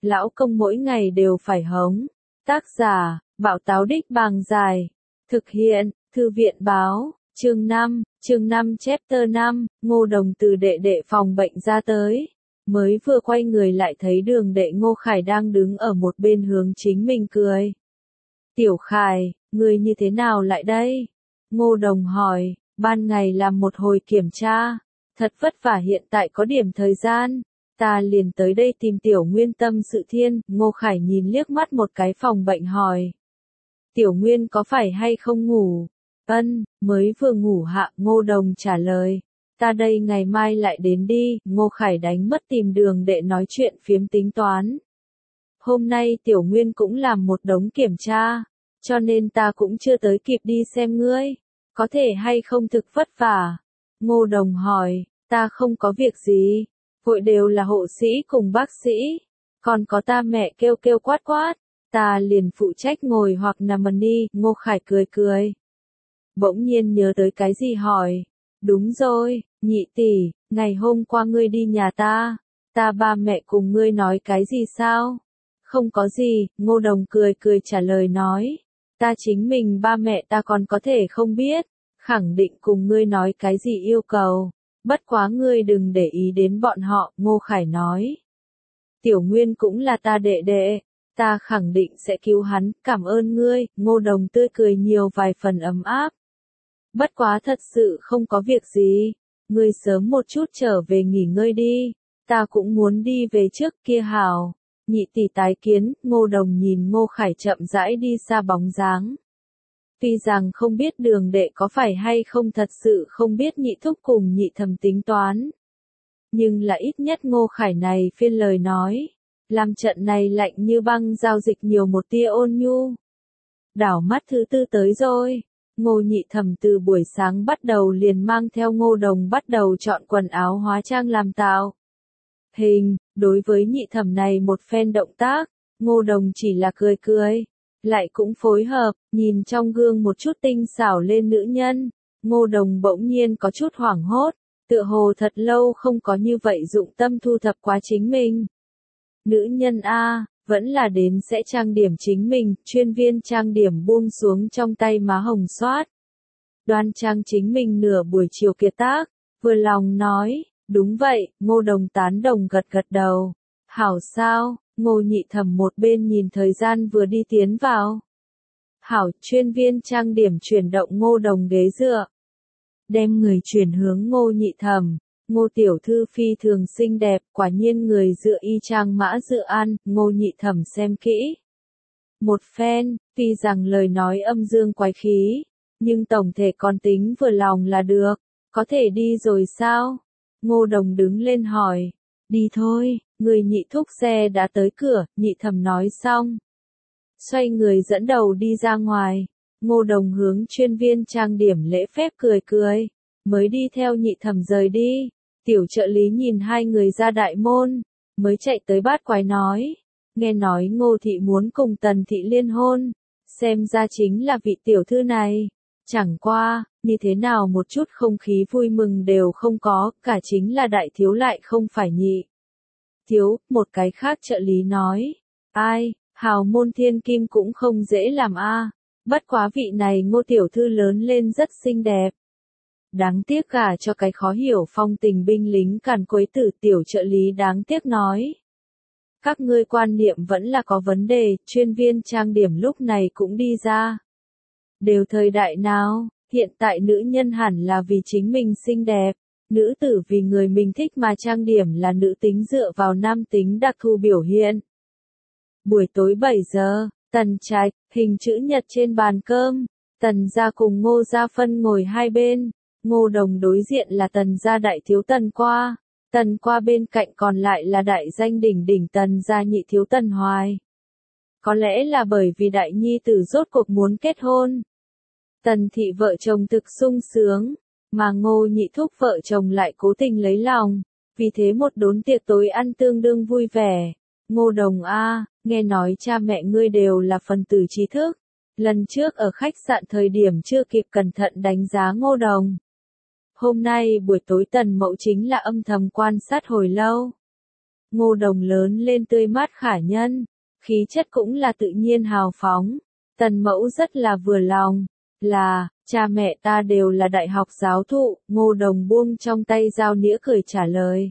lão công mỗi ngày đều phải hống. Tác giả, Bảo Táo Đích Bàng Dài. Thực hiện, Thư viện Báo, chương 5 chapter 5, Ngô Đồng từ đệ đệ phòng bệnh ra tới. Mới vừa quay người lại thấy Đường đệ Ngô Khải đang đứng ở một bên hướng chính mình cười. Tiểu Khải, ngươi như thế nào lại đây? Ngô Đồng hỏi, ban ngày làm một hồi kiểm tra, thật vất vả hiện tại có điểm thời gian, ta liền tới đây tìm Tiểu Nguyên tâm sự thiên. Ngô Khải nhìn liếc mắt một cái phòng bệnh hỏi. Tiểu Nguyên có phải hay không ngủ? Mới vừa ngủ hạ. Ngô Đồng trả lời. Ta đây ngày mai lại đến đi. Ngô Khải đánh mất tìm Đường đệ nói chuyện phiếm tính toán. Hôm nay Tiểu Nguyên cũng làm một đống kiểm tra, cho nên ta cũng chưa tới kịp đi xem ngươi. Có thể hay không thực vất vả? Ngô Đồng hỏi, ta không có việc gì, vội đều là hộ sĩ cùng bác sĩ, còn có ta mẹ kêu kêu quát quát, ta liền phụ trách ngồi hoặc nằm đi. Ngô Khải cười cười. Bỗng nhiên nhớ tới cái gì hỏi, đúng rồi, nhị tỷ, ngày hôm qua ngươi đi nhà ta ba mẹ cùng ngươi nói cái gì sao? Không có gì. Ngô Đồng cười cười trả lời nói, ta chính mình ba mẹ ta còn có thể không biết, khẳng định cùng ngươi nói cái gì yêu cầu, bất quá ngươi đừng để ý đến bọn họ. Ngô Khải nói, Tiểu Nguyên cũng là ta đệ đệ, ta khẳng định sẽ cứu hắn, cảm ơn ngươi. Ngô Đồng tươi cười nhiều vài phần ấm áp. Bất quá thật sự không có việc gì, ngươi sớm một chút trở về nghỉ ngơi đi, ta cũng muốn đi về trước kia hảo. Nhị tỷ tái kiến. Ngô Đồng nhìn Ngô Khải chậm rãi đi xa bóng dáng. Tuy rằng không biết Đường đệ có phải hay không thật sự không biết nhị thúc cùng nhị thẩm tính toán, nhưng là ít nhất Ngô Khải này phiên lời nói, làm trận này lạnh như băng giao dịch nhiều một tia ôn nhu. Đảo mắt thứ tư tới rồi. Ngô nhị thẩm từ buổi sáng bắt đầu liền mang theo Ngô Đồng bắt đầu chọn quần áo hóa trang làm tạo hình. Đối với nhị thẩm này một phen động tác, Ngô Đồng chỉ là cười cười, lại cũng phối hợp. Nhìn trong gương một chút tinh xảo lên nữ nhân, Ngô Đồng bỗng nhiên có chút hoảng hốt, tựa hồ thật lâu không có như vậy dụng tâm thu thập quá chính mình. Nữ nhân a, vẫn là đến sẽ trang điểm chính mình. Chuyên viên trang điểm buông xuống trong tay má hồng xoát, đoan trang chính mình nửa buổi chiều kiệt tác, vừa lòng nói, đúng vậy. Ngô Đồng tán đồng gật gật đầu. Hảo sao? Ngô nhị thẩm một bên nhìn thời gian vừa đi tiến vào. Hảo. Chuyên viên trang điểm chuyển động Ngô Đồng ghế dựa, đem người chuyển hướng Ngô nhị thẩm. Ngô tiểu thư phi thường xinh đẹp, quả nhiên người dựa y chang mã dựa ăn. Ngô nhị thẩm xem kỹ một phen, tuy rằng lời nói âm dương quái khí, nhưng tổng thể còn tính vừa lòng là được. Có thể đi rồi sao? Ngô Đồng đứng lên hỏi. Đi thôi, người nhị thúc xe đã tới cửa. Nhị thẩm nói xong, xoay người dẫn đầu đi ra ngoài. Ngô Đồng hướng chuyên viên trang điểm lễ phép cười cười, mới đi theo nhị thẩm rời đi. Tiểu trợ lý nhìn hai người ra đại môn, mới chạy tới bát quái nói, nghe nói Ngô thị muốn cùng Tần thị liên hôn, xem ra chính là vị tiểu thư này. Chẳng qua, như thế nào một chút không khí vui mừng đều không có, cả chính là đại thiếu lại không phải nhị thiếu. Một cái khác trợ lý nói, ai, hào môn thiên kim cũng không dễ làm a. Bất quá vị này Ngô tiểu thư lớn lên rất xinh đẹp. Đáng tiếc gả cho cái khó hiểu phong tình binh lính càn quấy tử. Tiểu trợ lý đáng tiếc nói, các ngươi quan niệm vẫn là có vấn đề. Chuyên viên trang điểm lúc này cũng đi ra. Đều thời đại nào, hiện tại nữ nhân hẳn là vì chính mình xinh đẹp, nữ tử vì người mình thích mà trang điểm là nữ tính dựa vào nam tính đặc thù biểu hiện. Buổi tối 7 giờ, Tần Trạch, hình chữ nhật trên bàn cơm, Tần gia cùng Ngô gia phân ngồi hai bên. Ngô Đồng đối diện là Tần gia đại thiếu Tần Qua, Tần Qua bên cạnh còn lại là đại danh đỉnh đỉnh Tần gia nhị thiếu Tần Hoài. Có lẽ là bởi vì đại nhi tử rốt cuộc muốn kết hôn, Tần thị vợ chồng thực sung sướng, mà Ngô nhị thúc vợ chồng lại cố tình lấy lòng, vì thế một đốn tiệc tối ăn tương đương vui vẻ. Ngô Đồng a, nghe nói cha mẹ ngươi đều là phần tử trí thức. Lần trước ở khách sạn thời điểm chưa kịp cẩn thận đánh giá Ngô Đồng. Hôm nay buổi tối Tần Mậu chính là âm thầm quan sát hồi lâu. Ngô Đồng lớn lên tươi mát khả nhân, khí chất cũng là tự nhiên hào phóng. Tần mẫu rất là vừa lòng, là, cha mẹ ta đều là đại học giáo thụ, Ngô Đồng buông trong tay dao nĩa cười trả lời.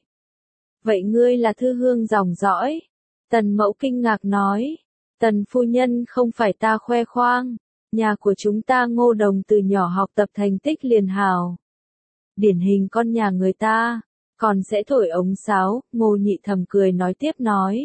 Vậy ngươi là thư hương dòng dõi? Tần mẫu kinh ngạc nói, Tần phu nhân không phải ta khoe khoang, nhà của chúng ta Ngô Đồng từ nhỏ học tập thành tích liền hào. Điển hình con nhà người ta, còn sẽ thổi ống sáo, Ngô Nhị Thẩm cười nói tiếp nói.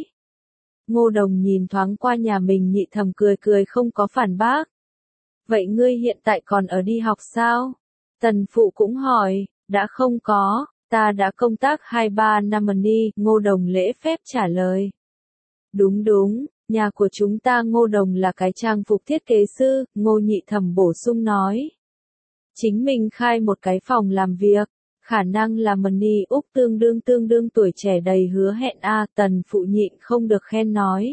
Ngô Đồng nhìn thoáng qua nhà mình Nhị Thẩm cười cười không có phản bác. Vậy ngươi hiện tại còn ở đi học sao? Tần phụ cũng hỏi, đã không có, ta đã công tác 2-3 năm đi, Ngô Đồng lễ phép trả lời. Đúng đúng, nhà của chúng ta Ngô Đồng là cái trang phục thiết kế sư, Ngô Nhị Thẩm bổ sung nói. Chính mình khai một cái phòng làm việc, khả năng là Money Úc tương đương tuổi trẻ đầy hứa hẹn Tần phụ nhịn không được khen nói.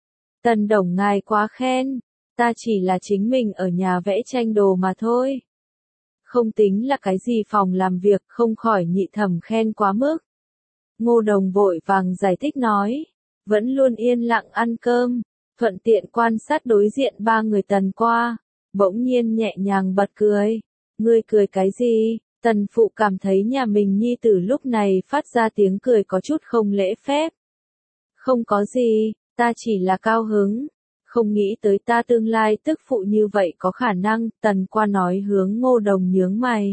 Tần Đồng ngài quá khen, ta chỉ là chính mình ở nhà vẽ tranh đồ mà thôi. Không tính là cái gì phòng làm việc, không khỏi Nhị Thẩm khen quá mức. Ngô Đồng vội vàng giải thích nói, vẫn luôn yên lặng ăn cơm, thuận tiện quan sát đối diện ba người Tần qua, bỗng nhiên nhẹ nhàng bật cười. Ngươi cười cái gì? Tần phụ cảm thấy nhà mình nhi tử lúc này phát ra tiếng cười có chút không lễ phép. Không có gì, ta chỉ là cao hứng. Không nghĩ tới ta tương lai tức phụ như vậy có khả năng, Tần qua nói hướng Ngô Đồng nhướng mày.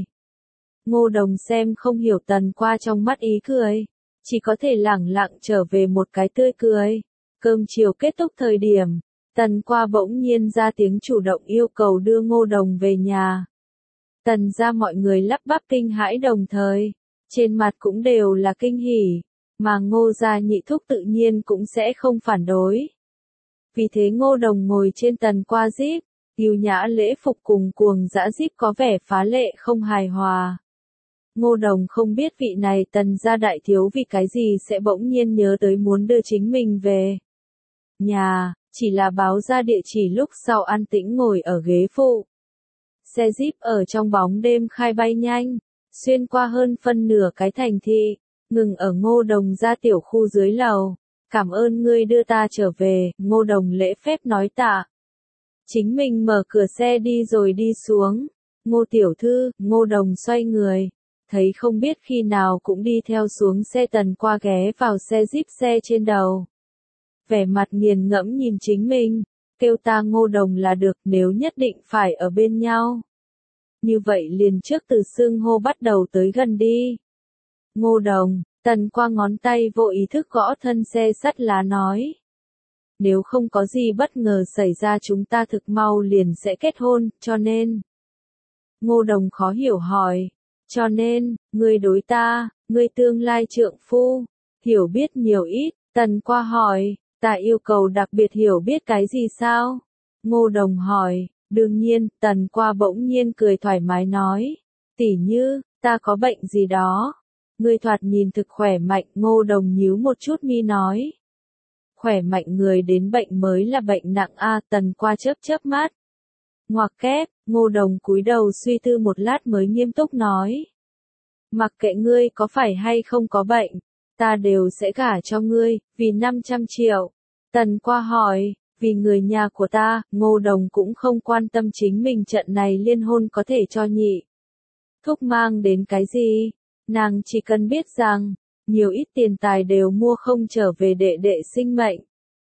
Ngô Đồng xem không hiểu Tần qua trong mắt ý cười, chỉ có thể lẳng lặng trở về một cái tươi cười. Cơm chiều kết thúc thời điểm, Tần qua bỗng nhiên ra tiếng chủ động yêu cầu đưa Ngô Đồng về nhà. Tần ra mọi người lắp bắp kinh hãi đồng thời, trên mặt cũng đều là kinh hỉ, mà Ngô gia nhị thúc tự nhiên cũng sẽ không phản đối. Vì thế Ngô Đồng ngồi trên Tần qua jeep, yêu nhã lễ phục cùng cuồng dã jeep có vẻ phá lệ không hài hòa. Ngô Đồng không biết vị này Tần gia đại thiếu vì cái gì sẽ bỗng nhiên nhớ tới muốn đưa chính mình về nhà, chỉ là báo ra địa chỉ lúc sau an tĩnh ngồi ở ghế phụ. Xe Jeep ở trong bóng đêm khai bay nhanh, xuyên qua hơn phân nửa cái thành thị, ngừng ở Ngô Đồng gia tiểu khu dưới lầu. Cảm ơn ngươi đưa ta trở về, Ngô Đồng lễ phép nói tạ. Chính mình mở cửa xe đi rồi đi xuống. Ngô tiểu thư, Ngô Đồng xoay người, thấy không biết khi nào cũng đi theo xuống xe Tần qua ghé vào xe Jeep xe trên đầu. Vẻ mặt nghiền ngẫm nhìn chính mình. Kêu ta Ngô Đồng là được, nếu nhất định phải ở bên nhau. Như vậy liền trước từ xưng hô bắt đầu tới gần đi. Ngô Đồng, Tần qua ngón tay vô ý thức gõ thân xe sắt lá nói. Nếu không có gì bất ngờ xảy ra chúng ta thực mau liền sẽ kết hôn, cho nên. Ngô Đồng khó hiểu hỏi. Cho nên, ngươi đối ta, ngươi tương lai trượng phu, hiểu biết nhiều ít, Tần qua hỏi. Ta yêu cầu đặc biệt hiểu biết cái gì sao? Ngô Đồng hỏi, đương nhiên, Tần qua bỗng nhiên cười thoải mái nói. Tỉ như, ta có bệnh gì đó. Ngươi thoạt nhìn thực khỏe mạnh, Ngô Đồng nhíu một chút mi nói. Khỏe mạnh người đến bệnh mới là bệnh nặng Tần qua chớp mắt. Ngoặc kép, Ngô Đồng cúi đầu suy tư một lát mới nghiêm túc nói. Mặc kệ ngươi có phải hay không có bệnh, ta đều sẽ gả cho ngươi, vì 500 triệu. Tần qua hỏi, vì người nhà của ta, Ngô Đồng cũng không quan tâm chính mình trận này liên hôn có thể cho nhị thúc mang đến cái gì. Nàng chỉ cần biết rằng, nhiều ít tiền tài đều mua không trở về đệ đệ sinh mệnh.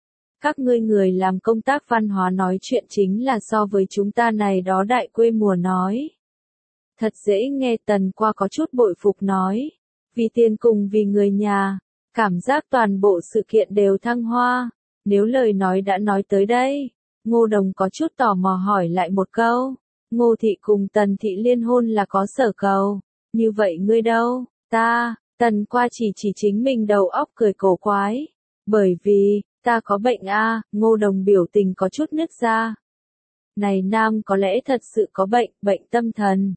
Các ngươi người làm công tác văn hóa nói chuyện chính là so với chúng ta này đó đại quê mùa nói. Thật dễ nghe, Tần qua có chút bội phục nói. Vì tiền cùng vì người nhà, cảm giác toàn bộ sự kiện đều thăng hoa. Nếu lời nói đã nói tới đây, Ngô Đồng có chút tò mò hỏi lại một câu. Ngô thị cùng Tần thị liên hôn là có sở cầu. Như vậy ngươi đâu? Ta, Tần qua chỉ chính mình đầu óc cười cổ quái. Bởi vì, ta có bệnh Ngô Đồng biểu tình có chút nứt ra. Này nam có lẽ thật sự có bệnh, bệnh tâm thần.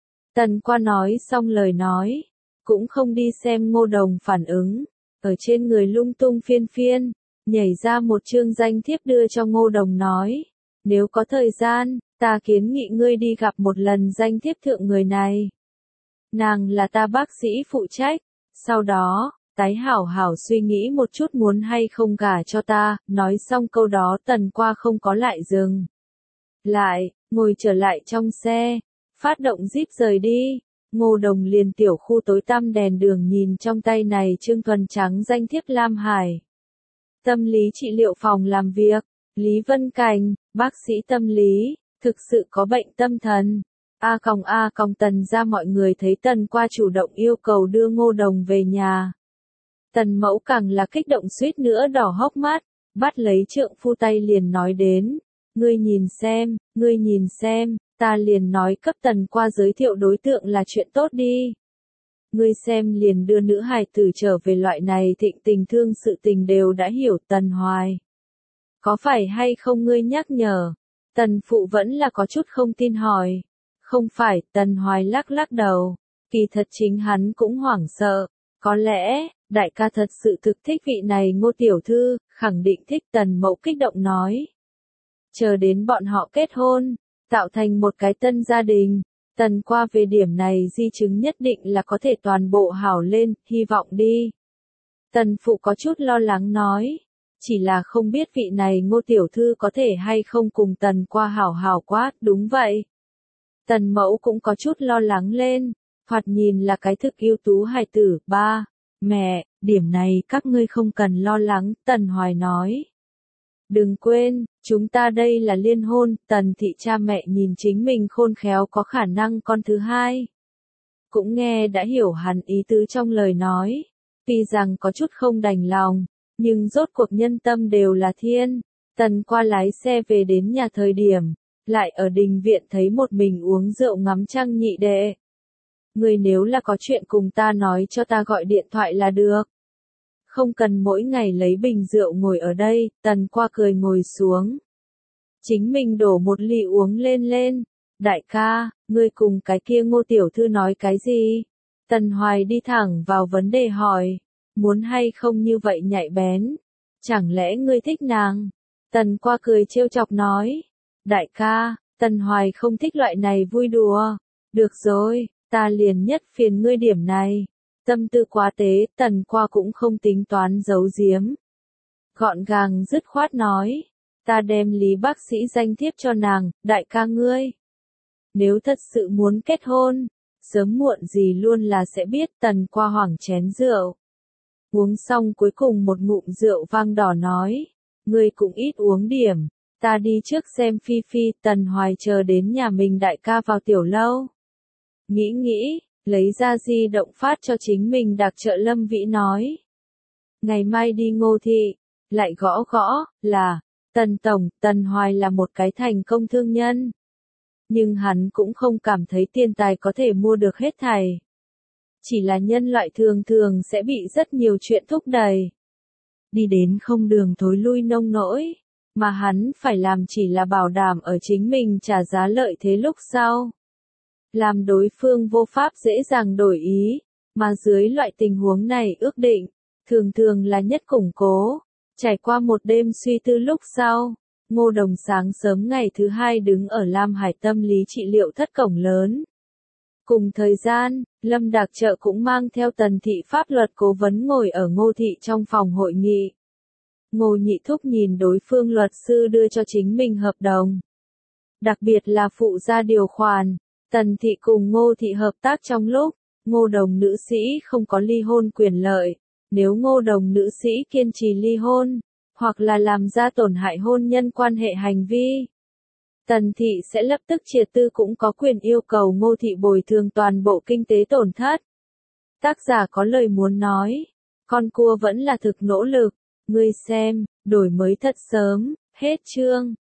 Tần qua nói xong lời nói, cũng không đi xem Ngô Đồng phản ứng, ở trên người lung tung phiên, nhảy ra một chương danh thiếp đưa cho Ngô Đồng nói, nếu có thời gian, ta kiến nghị ngươi đi gặp một lần danh thiếp thượng người này. Nàng là ta bác sĩ phụ trách, sau đó, tái hảo hảo suy nghĩ một chút muốn hay không gả cho ta, nói xong câu đó Tần Qua không có lại dừng. Lại, ngồi trở lại trong xe, phát động jeep rời đi. Ngô Đồng liền tiểu khu tối tăm đèn đường nhìn trong tay này trương thuần trắng danh thiếp Lam Hải. Tâm lý trị liệu phòng làm việc, Lý Vân Cảnh, bác sĩ tâm lý, thực sự có bệnh tâm thần. A Tần ra mọi người thấy Tần Qua chủ động yêu cầu đưa Ngô Đồng về nhà. Tần Mẫu càng là kích động suýt nữa đỏ hốc mắt, bắt lấy trượng phu tay liền nói đến. Ngươi nhìn xem, ta liền nói cấp Tần Qua giới thiệu đối tượng là chuyện tốt đi. Ngươi xem liền đưa nữ hài tử trở về loại này thịnh tình thương sự tình đều đã hiểu Tần Hoài. Có phải hay không ngươi nhắc nhở? Tần Phụ vẫn là có chút không tin hỏi. Không phải, Tần Hoài lắc lắc đầu. Kỳ thật chính hắn cũng hoảng sợ. Có lẽ, đại ca thật sự thực thích vị này Ngô tiểu thư, khẳng định thích. Tần Mẫu kích động nói. Chờ đến bọn họ kết hôn, tạo thành một cái tân gia đình. Tần Qua về điểm này di chứng nhất định là có thể toàn bộ hảo lên, hy vọng đi. Tần Phụ có chút lo lắng nói. Chỉ là không biết vị này Ngô tiểu thư có thể hay không cùng Tần Qua hảo hảo quá, đúng vậy. Tần Mẫu cũng có chút lo lắng lên, thoạt nhìn là cái thực ưu tú hài tử. Ba, mẹ, điểm này các ngươi không cần lo lắng, Tần Hoài nói. Đừng quên, chúng ta đây là liên hôn, Tần thị cha mẹ nhìn chính mình khôn khéo có khả năng con thứ hai. Cũng nghe đã hiểu hẳn ý tứ trong lời nói, tuy rằng có chút không đành lòng, nhưng rốt cuộc nhân tâm đều là thiên. Tần Qua lái xe về đến nhà thời điểm, lại ở đình viện thấy một mình uống rượu ngắm trăng nhị đệ. Người nếu là có chuyện cùng ta nói cho ta gọi điện thoại là được. Không cần mỗi ngày lấy bình rượu ngồi ở đây, Tần Qua cười ngồi xuống. Chính mình đổ một ly uống lên. Đại ca, ngươi cùng cái kia Ngô tiểu thư nói cái gì? Tần Hoài đi thẳng vào vấn đề hỏi. Muốn hay không như vậy nhạy bén? Chẳng lẽ ngươi thích nàng? Tần Qua cười trêu chọc nói. Đại ca, Tần Hoài không thích loại này vui đùa. Được rồi, ta liền nhất phiền ngươi điểm này. Tâm tư quá tế, Tần Qua cũng không tính toán giấu giếm. Gọn gàng dứt khoát nói. Ta đem Lý bác sĩ danh thiếp cho nàng, đại ca ngươi. Nếu thật sự muốn kết hôn, sớm muộn gì luôn là sẽ biết. Tần Qua hoảng chén rượu. Uống xong cuối cùng một ngụm rượu vang đỏ nói. Ngươi cũng ít uống điểm. Ta đi trước xem Phi Phi. Tần Hoài chờ đến nhà mình đại ca vào tiểu lâu. Nghĩ, lấy ra di động phát cho chính mình đặc trợ Lâm Vĩ nói. Ngày mai đi Ngô thị, lại gõ, là, Tần Tổng. Tần Hoài là một cái thành công thương nhân. Nhưng hắn cũng không cảm thấy tiền tài có thể mua được hết thảy. Chỉ là nhân loại thường sẽ bị rất nhiều chuyện thúc đẩy. Đi đến không đường thối lui nông nỗi, mà hắn phải làm chỉ là bảo đảm ở chính mình trả giá lợi thế lúc sau. Làm đối phương vô pháp dễ dàng đổi ý, mà dưới loại tình huống này ước định, thường là nhất củng cố. Trải qua một đêm suy tư lúc sau, Ngô Đồng sáng sớm ngày thứ hai đứng ở Lam Hải tâm lý trị liệu thất cổng lớn. Cùng thời gian, Lâm Đạc Trợ cũng mang theo Tần thị pháp luật cố vấn ngồi ở Ngô thị trong phòng hội nghị. Ngô Nhị Thúc nhìn đối phương luật sư đưa cho chính mình hợp đồng. Đặc biệt là phụ gia điều khoản, Tần thị cùng Ngô thị hợp tác trong lúc, Ngô Đồng nữ sĩ không có ly hôn quyền lợi. Nếu Ngô Đồng nữ sĩ kiên trì ly hôn, hoặc là làm ra tổn hại hôn nhân quan hệ hành vi, Tần thị sẽ lập tức triệt tư cũng có quyền yêu cầu Ngô thị bồi thường toàn bộ kinh tế tổn thất. Tác giả có lời muốn nói, con cua vẫn là thực nỗ lực, ngươi xem, đổi mới thật sớm, hết chương.